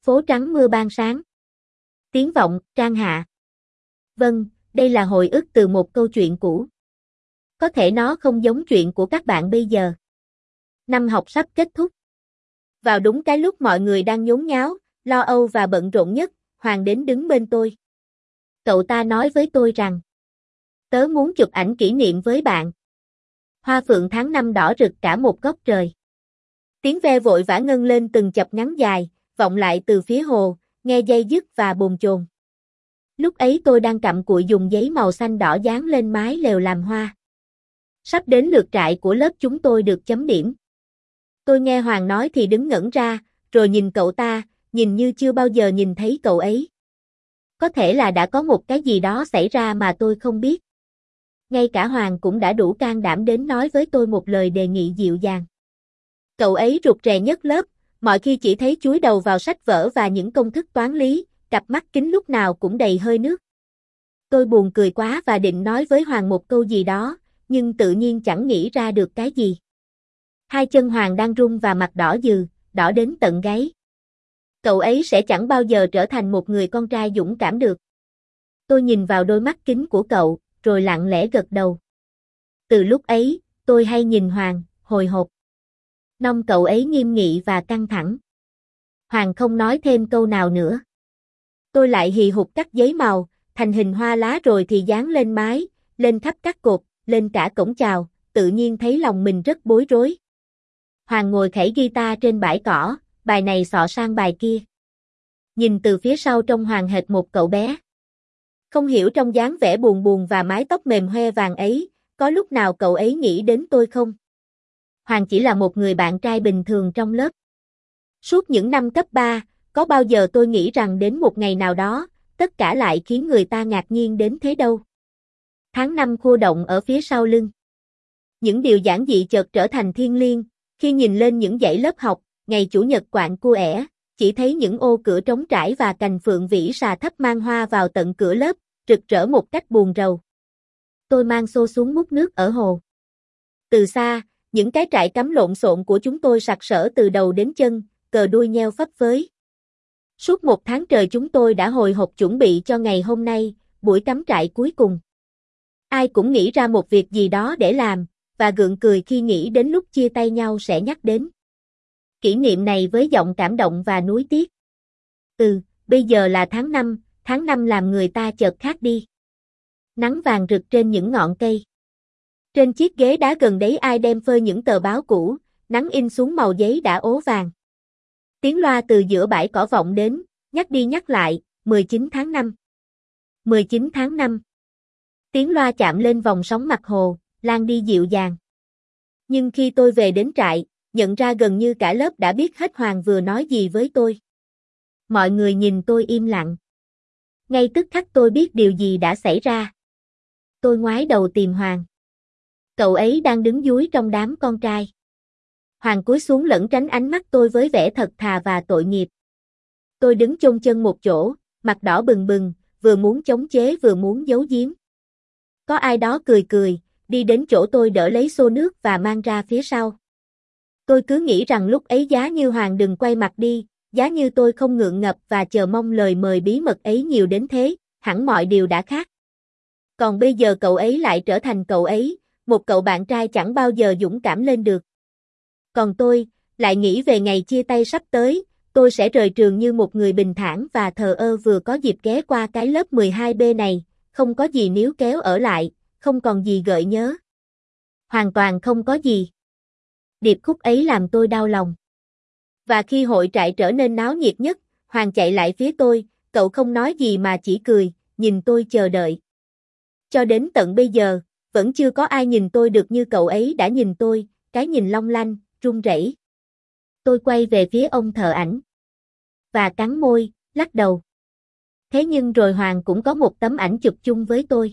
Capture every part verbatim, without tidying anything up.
Phố trắng mưa ban sáng. Tiếng vọng, Trang Hạ. Vâng, đây là hồi ức từ một câu chuyện cũ. Có thể nó không giống chuyện của các bạn bây giờ. Năm học sắp kết thúc. Vào đúng cái lúc mọi người đang nhốn nháo, lo âu và bận rộn nhất, Hoàng đến đứng bên tôi. Cậu ta nói với tôi rằng, tớ muốn chụp ảnh kỷ niệm với bạn. Hoa phượng tháng năm đỏ rực cả một góc trời. Tiếng ve vội vã ngân lên từng chập ngắn dài, vọng lại từ phía hồ, nghe dây dứt và bồn chồn. Lúc ấy tôi đang cặm cụi dùng giấy màu xanh đỏ dán lên mái lều làm hoa. Sắp đến lượt trại của lớp chúng tôi được chấm điểm. Tôi nghe Hoàng nói thì đứng ngẩn ra, rồi nhìn cậu ta, nhìn như chưa bao giờ nhìn thấy cậu ấy. Có thể là đã có một cái gì đó xảy ra mà tôi không biết. Ngay cả Hoàng cũng đã đủ can đảm đến nói với tôi một lời đề nghị dịu dàng. Cậu ấy rụt rè nhất lớp, mọi khi chỉ thấy chúi đầu vào sách vở và những công thức toán lý, cặp mắt kính lúc nào cũng đầy hơi nước. Tôi buồn cười quá và định nói với Hoàng một câu gì đó, nhưng tự nhiên chẳng nghĩ ra được cái gì. Hai chân Hoàng đang run và mặt đỏ dừ, đỏ đến tận gáy. Cậu ấy sẽ chẳng bao giờ trở thành một người con trai dũng cảm được. Tôi nhìn vào đôi mắt kính của cậu, rồi lặng lẽ gật đầu. Từ lúc ấy, tôi hay nhìn Hoàng, hồi hộp. Nông cậu ấy nghiêm nghị và căng thẳng. Hoàng không nói thêm câu nào nữa. Tôi lại hì hục cắt giấy màu, thành hình hoa lá rồi thì dán lên mái, lên khắp các cột, lên cả cổng chào, tự nhiên thấy lòng mình rất bối rối. Hoàng ngồi khẩy guitar trên bãi cỏ, bài này xọ sang bài kia. Nhìn từ phía sau trông Hoàng hệt một cậu bé. Không hiểu trong dáng vẻ buồn buồn và mái tóc mềm hoe vàng ấy, có lúc nào cậu ấy nghĩ đến tôi không? Hoàng chỉ là một người bạn trai bình thường trong lớp. Suốt những năm cấp ba, có bao giờ tôi nghĩ rằng đến một ngày nào đó, tất cả lại khiến người ta ngạc nhiên đến thế đâu. Tháng năm khô động ở phía sau lưng. Những điều giản dị chợt trở thành thiêng liêng, khi nhìn lên những dãy lớp học, ngày chủ nhật quạng cua ẻ, chỉ thấy những ô cửa trống trải và cành phượng vĩ xà thấp mang hoa vào tận cửa lớp, rực rỡ một cách buồn rầu. Tôi mang xô xuống múc nước ở hồ. Từ xa, những cái trại cắm lộn xộn của chúng tôi sặc sỡ từ đầu đến chân, cờ đuôi nheo phấp phới. Suốt một tháng trời chúng tôi đã hồi hộp chuẩn bị cho ngày hôm nay, buổi cắm trại cuối cùng. Ai cũng nghĩ ra một việc gì đó để làm, và gượng cười khi nghĩ đến lúc chia tay nhau sẽ nhắc đến kỷ niệm này với giọng cảm động và nuối tiếc. Ừ, bây giờ là tháng năm, tháng năm làm người ta chợt khác đi. Nắng vàng rực trên những ngọn cây. Trên chiếc ghế đá gần đấy ai đem phơi những tờ báo cũ, nắng in xuống màu giấy đã ố vàng. Tiếng loa từ giữa bãi cỏ vọng đến, nhắc đi nhắc lại, mười chín tháng năm. mười chín tháng năm. Tiếng loa chạm lên vòng sóng mặt hồ, lan đi dịu dàng. Nhưng khi tôi về đến trại, nhận ra gần như cả lớp đã biết hết Hoàng vừa nói gì với tôi. Mọi người nhìn tôi im lặng. Ngay tức khắc tôi biết điều gì đã xảy ra. Tôi ngoái đầu tìm Hoàng. Cậu ấy đang đứng dúi trong đám con trai. Hoàng cúi xuống lẩn tránh ánh mắt tôi với vẻ thật thà và tội nghiệp. Tôi đứng chôn chân một chỗ, mặt đỏ bừng bừng, vừa muốn chống chế vừa muốn giấu giếm. Có ai đó cười cười, đi đến chỗ tôi đỡ lấy xô nước và mang ra phía sau. Tôi cứ nghĩ rằng lúc ấy giá như Hoàng đừng quay mặt đi, giá như tôi không ngượng ngập và chờ mong lời mời bí mật ấy nhiều đến thế, hẳn mọi điều đã khác. Còn bây giờ cậu ấy lại trở thành cậu ấy, một cậu bạn trai chẳng bao giờ dũng cảm lên được. Còn tôi, lại nghĩ về ngày chia tay sắp tới, tôi sẽ rời trường như một người bình thản và thờ ơ vừa có dịp ghé qua cái lớp mười hai B này, không có gì níu kéo ở lại, không còn gì gợi nhớ. Hoàn toàn không có gì. Điệp khúc ấy làm tôi đau lòng. Và khi hội trại trở nên náo nhiệt nhất, Hoàng chạy lại phía tôi, cậu không nói gì mà chỉ cười, nhìn tôi chờ đợi. Cho đến tận bây giờ, vẫn chưa có ai nhìn tôi được như cậu ấy đã nhìn tôi, cái nhìn long lanh, run rẩy. Tôi quay về phía ông thợ ảnh. Và cắn môi, lắc đầu. Thế nhưng rồi Hoàng cũng có một tấm ảnh chụp chung với tôi.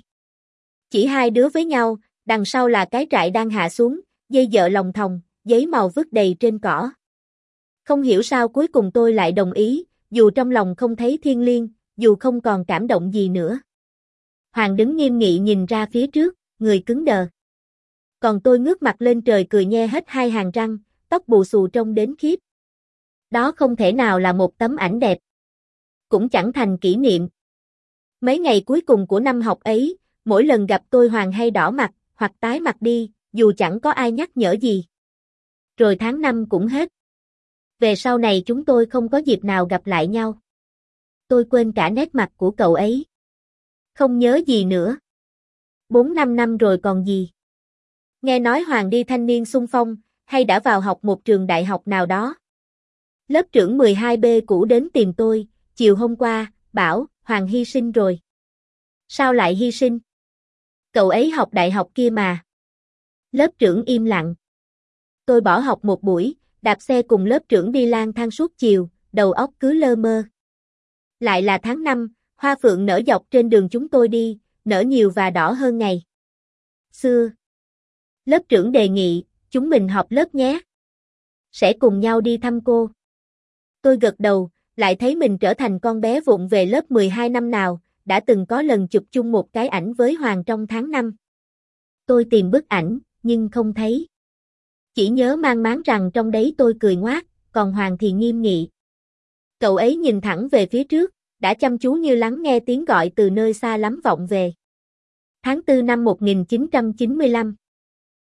Chỉ hai đứa với nhau, đằng sau là cái trại đang hạ xuống, dây dợ lòng thòng, giấy màu vứt đầy trên cỏ. Không hiểu sao cuối cùng tôi lại đồng ý, dù trong lòng không thấy thiêng liêng, dù không còn cảm động gì nữa. Hoàng đứng nghiêm nghị nhìn ra phía trước, người cứng đờ. Còn tôi ngước mặt lên trời cười nhe hết hai hàng răng, tóc bù xù trông đến khiếp. Đó không thể nào là một tấm ảnh đẹp. Cũng chẳng thành kỷ niệm. Mấy ngày cuối cùng của năm học ấy, mỗi lần gặp tôi Hoàng hay đỏ mặt, hoặc tái mặt đi, dù chẳng có ai nhắc nhở gì. Rồi tháng năm cũng hết. Về sau này chúng tôi không có dịp nào gặp lại nhau. Tôi quên cả nét mặt của cậu ấy. Không nhớ gì nữa. Bốn năm năm rồi còn gì. Nghe nói Hoàng đi thanh niên xung phong, hay đã vào học một trường đại học nào đó. Lớp trưởng mười hai B cũ đến tìm tôi, chiều hôm qua, bảo, Hoàng hy sinh rồi. Sao lại hy sinh? Cậu ấy học đại học kia mà. Lớp trưởng im lặng. Tôi bỏ học một buổi, đạp xe cùng lớp trưởng đi lang thang suốt chiều, đầu óc cứ lơ mơ. Lại là tháng năm, hoa phượng nở dọc trên đường chúng tôi đi, nở nhiều và đỏ hơn ngày xưa. Lớp trưởng đề nghị, chúng mình họp lớp nhé. Sẽ cùng nhau đi thăm cô. Tôi gật đầu, lại thấy mình trở thành con bé vụng về lớp mười hai năm nào, đã từng có lần chụp chung một cái ảnh với Hoàng trong tháng năm. Tôi tìm bức ảnh, nhưng không thấy. Chỉ nhớ mang máng rằng trong đấy tôi cười ngoác, còn Hoàng thì nghiêm nghị. Cậu ấy nhìn thẳng về phía trước, đã chăm chú như lắng nghe tiếng gọi từ nơi xa lắm vọng về. Tháng tư năm một nghìn chín trăm chín mươi lăm.